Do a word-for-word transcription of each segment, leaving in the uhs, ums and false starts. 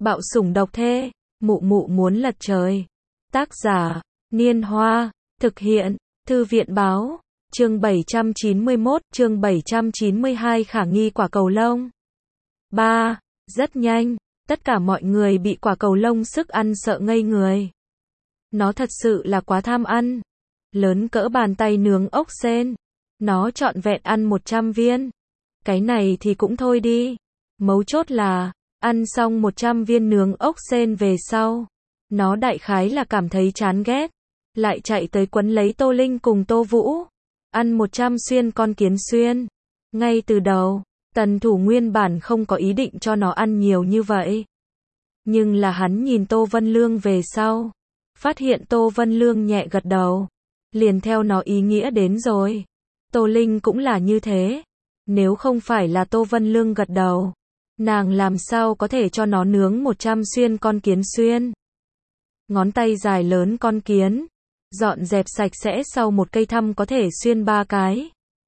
Bạo sủng độc thê, mụ mụ muốn lật trời. Tác giả, Niên Hoa, thực hiện, Thư viện báo, chương bảy trăm chín mươi mốt, chương bảy trăm chín mươi hai khả nghi quả cầu lông. ba. Rất nhanh, tất cả mọi người bị quả cầu lông sức ăn sợ ngây người. Nó thật sự là quá tham ăn. Lớn cỡ bàn tay nướng ốc sên. Nó trọn vẹn ăn một trăm viên. Cái này thì cũng thôi đi. Mấu chốt là, ăn xong một trăm viên nướng ốc sên về sau. Nó đại khái là cảm thấy chán ghét. Lại chạy tới quấn lấy Tô Linh cùng Tô Vũ. Ăn một trăm xuyên con kiến xuyên. Ngay từ đầu, Tần Thủ nguyên bản không có ý định cho nó ăn nhiều như vậy. Nhưng là hắn nhìn Tô Vân Lương về sau. Phát hiện Tô Vân Lương nhẹ gật đầu. Liền theo nó ý nghĩa đến rồi. Tô Linh cũng là như thế. Nếu không phải là Tô Vân Lương gật đầu, nàng làm sao có thể cho nó nướng một trăm xuyên con kiến xuyên. Ngón tay dài lớn con kiến, dọn dẹp sạch sẽ sau một cây thăm có thể xuyên ba cái.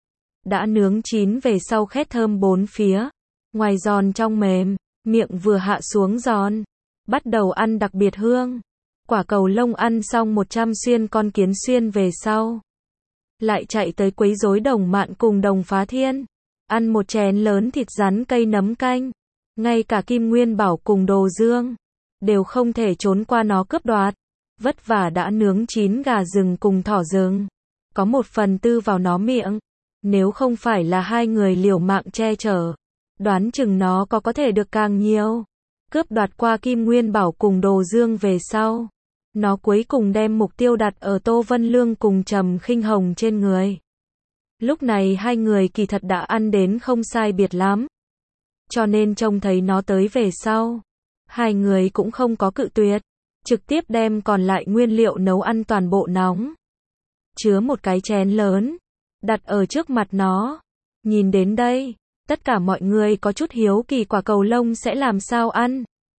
Đã nướng chín về sau khét thơm bốn phía, ngoài giòn trong mềm, miệng vừa hạ xuống giòn, bắt đầu ăn đặc biệt hương. Quả cầu lông ăn xong một trăm xuyên con kiến xuyên về sau, lại chạy tới quấy rối Đồng Mạn cùng Đồng Phá Thiên, ăn một chén lớn thịt rắn cây nấm canh. Ngay cả Kim Nguyên Bảo cùng Đồ Dương đều không thể trốn qua nó cướp đoạt. Vất vả đã nướng chín gà rừng cùng thỏ rừng, có một phần tư vào nó miệng. Nếu không phải là hai người liều mạng che chở, đoán chừng nó có có thể được càng nhiều. Cướp đoạt qua Kim Nguyên Bảo cùng Đồ Dương về sau, nó cuối cùng đem mục tiêu đặt ở Tô Vân Lương cùng Trầm Khinh Hồng trên người. Lúc này hai người kỳ thật đã ăn đến không sai biệt lắm. Cho nên trông thấy nó tới về sau, hai người cũng không có cự tuyệt, trực tiếp đem còn lại nguyên liệu nấu ăn toàn bộ nóng. Chứa một cái chén lớn, đặt ở trước mặt nó. Nhìn đến đây, tất cả mọi người có chút hiếu kỳ quả cầu lông sẽ làm sao ăn.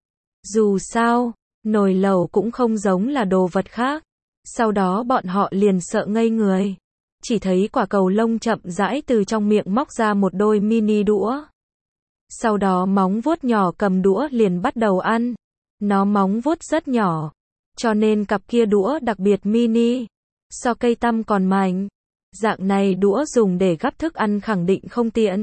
Dù sao, nồi lẩu cũng không giống là đồ vật khác. Sau đó bọn họ liền sợ ngây người. Chỉ thấy quả cầu lông chậm rãi từ trong miệng móc ra một đôi mini đũa. Sau đó móng vuốt nhỏ cầm đũa liền bắt đầu ăn. Nó móng vuốt rất nhỏ, cho nên cặp kia đũa đặc biệt mini, so cây tăm còn mạnh. Dạng này đũa dùng để gắp thức ăn khẳng định không tiện.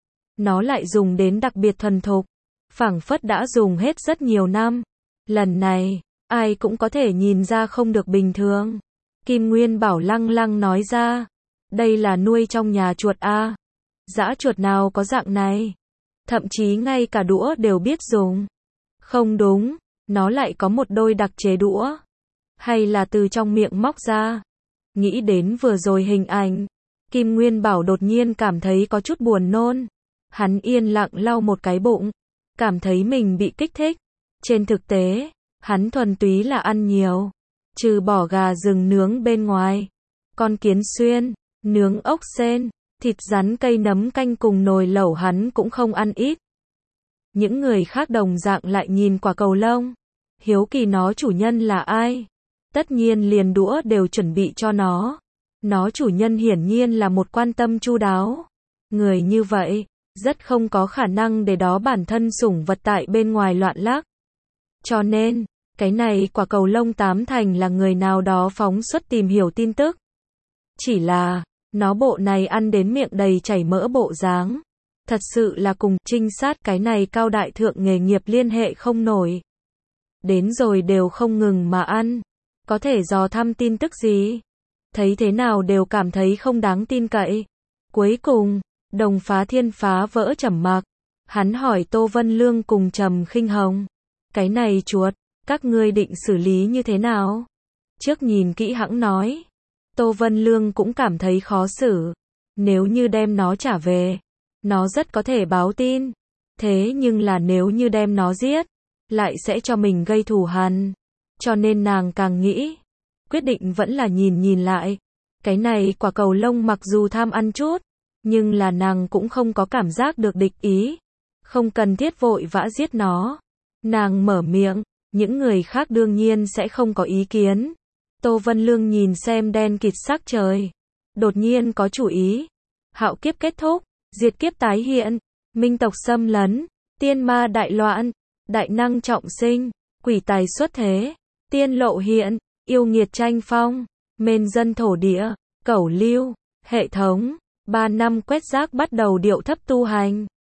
Nó lại dùng đến đặc biệt thuần thục, phảng phất đã dùng hết rất nhiều năm. Lần này, ai cũng có thể nhìn ra không được bình thường. Kim Nguyên Bảo lăng lăng nói ra, đây là nuôi trong nhà chuột a. Dã chuột nào có dạng này? Thậm chí ngay cả đũa đều biết dùng. Không đúng, nó lại có một đôi đặc chế đũa. Hay là từ trong miệng móc ra? Nghĩ đến vừa rồi hình ảnh, Kim Nguyên Bảo đột nhiên cảm thấy có chút buồn nôn. Hắn yên lặng lau một cái bụng, cảm thấy mình bị kích thích. Trên thực tế, hắn thuần túy là ăn nhiều. Trừ bỏ gà rừng nướng bên ngoài, con kiến xuyên, nướng ốc sên, thịt rắn cây nấm canh cùng nồi lẩu hắn cũng không ăn ít. Những người khác đồng dạng lại nhìn quả cầu lông, hiếu kỳ nó chủ nhân là ai. Tất nhiên liền đũa đều chuẩn bị cho nó. Nó chủ nhân hiển nhiên là một quan tâm chu đáo. Người như vậy, rất không có khả năng để đó bản thân sủng vật tại bên ngoài loạn lắc. Cho nên, cái này quả cầu lông tám thành là người nào đó phóng xuất tìm hiểu tin tức. Chỉ là, nó bộ này ăn đến miệng đầy chảy mỡ bộ dáng. Thật sự là cùng trinh sát cái này cao đại thượng nghề nghiệp liên hệ không nổi. Đến rồi đều không ngừng mà ăn. Có thể dò thăm tin tức gì? Thấy thế nào đều cảm thấy không đáng tin cậy. Cuối cùng, Đồng Phá Thiên phá vỡ trầm mặc. Hắn hỏi Tô Vân Lương cùng Trầm Khinh Hồng, cái này chuột, các ngươi định xử lý như thế nào? Trước nhìn kỹ hãng nói. Tô Vân Lương cũng cảm thấy khó xử. Nếu như đem nó trả về, nó rất có thể báo tin. Thế nhưng là nếu như đem nó giết, lại sẽ cho mình gây thù hằn. Cho nên nàng càng nghĩ, quyết định vẫn là nhìn nhìn lại. Cái này quả cầu lông mặc dù tham ăn chút, nhưng là nàng cũng không có cảm giác được địch ý. Không cần thiết vội vã giết nó. Nàng mở miệng, những người khác đương nhiên sẽ không có ý kiến. Tô Vân Lương nhìn xem đen kịt sắc trời, đột nhiên có chủ ý. Hạo kiếp kết thúc, diệt kiếp tái hiện, minh tộc xâm lấn, tiên ma đại loạn, đại năng trọng sinh, quỷ tài xuất thế, tiên lộ hiện, yêu nghiệt tranh phong, mên dân thổ địa, cẩu lưu, hệ thống, ba năm quét rác bắt đầu điệu thấp tu hành.